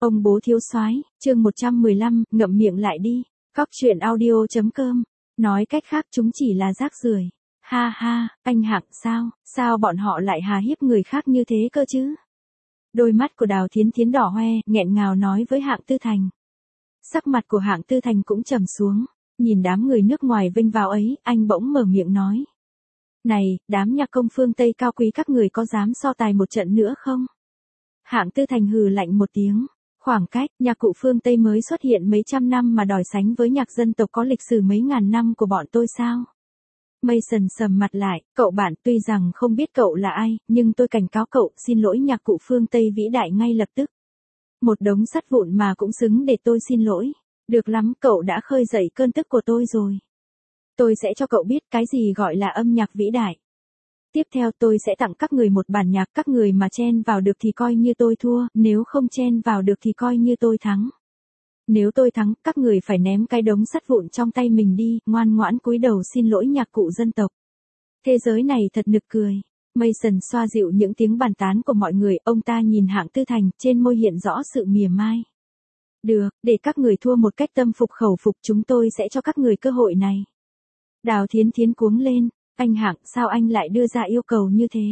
Ông bố thiếu soái, chương 115, ngậm miệng lại đi. Cóc truyện audio.com. Nói cách khác chúng chỉ là rác rưởi. Ha ha, anh Hạng sao bọn họ lại hà hiếp người khác như thế cơ chứ? Đôi mắt của Đào Thiến Thiến đỏ hoe, nghẹn ngào nói với Hạng Tư Thành. Sắc mặt của Hạng Tư Thành cũng trầm xuống, nhìn đám người nước ngoài vênh vào ấy, anh bỗng mở miệng nói. Này, đám nhạc công phương Tây cao quý các người có dám so tài một trận nữa không? Hạng Tư Thành hừ lạnh một tiếng. Khoảng cách, nhạc cụ phương Tây mới xuất hiện mấy trăm năm mà đòi sánh với nhạc dân tộc có lịch sử mấy ngàn năm của bọn tôi sao? Mason sầm mặt lại, cậu bạn tuy rằng không biết cậu là ai, nhưng tôi cảnh cáo cậu, xin lỗi nhạc cụ phương Tây vĩ đại ngay lập tức. Một đống sắt vụn mà cũng xứng để tôi xin lỗi. Được lắm, cậu đã khơi dậy cơn tức của tôi rồi. Tôi sẽ cho cậu biết cái gì gọi là âm nhạc vĩ đại. Tiếp theo tôi sẽ tặng các người một bản nhạc, các người mà chen vào được thì coi như tôi thua, nếu không chen vào được thì coi như tôi thắng. Nếu tôi thắng, các người phải ném cái đống sắt vụn trong tay mình đi, ngoan ngoãn cúi đầu xin lỗi nhạc cụ dân tộc. Thế giới này thật nực cười. Mason xoa dịu những tiếng bàn tán của mọi người, ông ta nhìn Hạng Tư Thành, trên môi hiện rõ sự mỉa mai. Được, để các người thua một cách tâm phục khẩu phục, chúng tôi sẽ cho các người cơ hội này. Đào Thiến Thiến cuống lên. Anh Hạng, sao anh lại đưa ra yêu cầu như thế?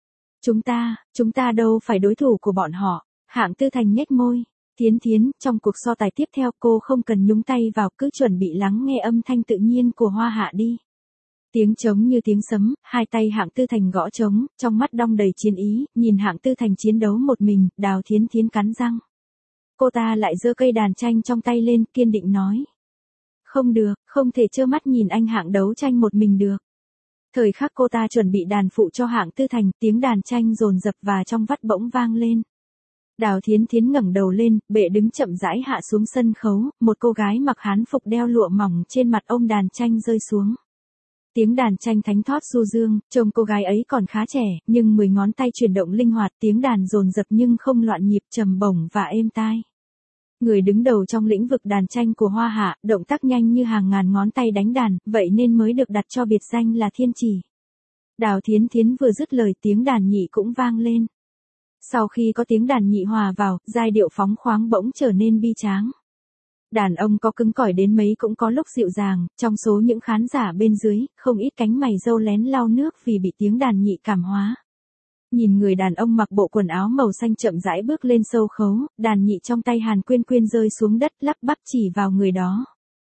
Chúng ta đâu phải đối thủ của bọn họ. Hạng Tư Thành nhếch môi. Thiến Thiến, trong cuộc so tài tiếp theo cô không cần nhúng tay vào, cứ chuẩn bị lắng nghe âm thanh tự nhiên của Hoa Hạ đi. Tiếng trống như tiếng sấm, hai tay Hạng Tư Thành gõ trống, trong mắt đong đầy chiến ý, nhìn Hạng Tư Thành chiến đấu một mình, Đào Thiến Thiến cắn răng. Cô ta lại giơ cây đàn tranh trong tay lên, kiên định nói. Không được, không thể trơ mắt nhìn anh Hạng đấu tranh một mình được. Thời khắc cô ta chuẩn bị đàn phụ cho Hạng Tư Thành, tiếng đàn tranh dồn dập và trong vắt bỗng vang lên. Đào Thiến Thiến ngẩng đầu lên, bệ đứng chậm rãi hạ xuống sân khấu, một cô gái mặc hán phục đeo lụa mỏng trên mặt ôm đàn tranh rơi xuống. Tiếng đàn tranh thánh thót du dương, trông cô gái ấy còn khá trẻ, nhưng 10 ngón tay chuyển động linh hoạt, tiếng đàn dồn dập nhưng không loạn nhịp, trầm bổng và êm tai. Người đứng đầu trong lĩnh vực đàn tranh của Hoa Hạ, động tác nhanh như hàng ngàn ngón tay đánh đàn, vậy nên mới được đặt cho biệt danh là thiên chỉ. Đào Thiến Thiến vừa dứt lời, tiếng đàn nhị cũng vang lên. Sau khi có tiếng đàn nhị hòa vào, giai điệu phóng khoáng bỗng trở nên bi tráng. Đàn ông có cứng cỏi đến mấy cũng có lúc dịu dàng, trong số những khán giả bên dưới, không ít cánh mày râu lén lau nước vì bị tiếng đàn nhị cảm hóa. Nhìn người đàn ông mặc bộ quần áo màu xanh chậm rãi bước lên sâu khấu, đàn nhị trong tay Hàn Quyên Quyên rơi xuống đất, lắp bắp chỉ vào người đó.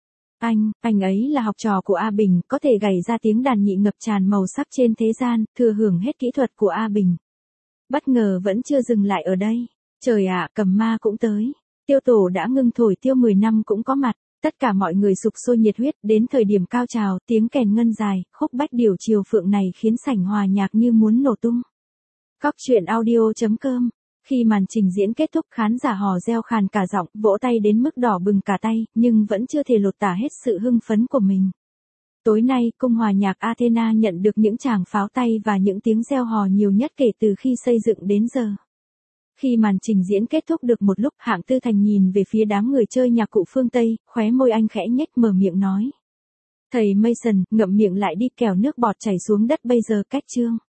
Anh ấy là học trò của A Bình, có thể gảy ra tiếng đàn nhị ngập tràn màu sắc trên thế gian, thừa hưởng hết kỹ thuật của A Bình. Bất ngờ vẫn chưa dừng lại ở đây. Trời ạ, Cầm Ma cũng tới. Tiêu Tổ đã ngưng thổi tiêu 10 năm cũng có mặt. Tất cả mọi người sục sôi nhiệt huyết, đến thời điểm cao trào, tiếng kèn ngân dài, khúc bách điểu triều phượng này khiến sảnh hòa nhạc như muốn nổ tung. Cóc truyện audio.com. Khi màn trình diễn kết thúc, khán giả hò reo khàn cả giọng, vỗ tay đến mức đỏ bừng cả tay, nhưng vẫn chưa thể lột tả hết sự hưng phấn của mình. Tối nay, cung hòa nhạc Athena nhận được những tràng pháo tay và những tiếng reo hò nhiều nhất kể từ khi xây dựng đến giờ. Khi màn trình diễn kết thúc được một lúc, Hạng Tư Thành nhìn về phía đám người chơi nhạc cụ phương Tây, khóe môi anh khẽ nhếch mở miệng nói. Thầy Mason, ngậm miệng lại đi, kẻo nước bọt chảy xuống đất bây giờ, cách chương.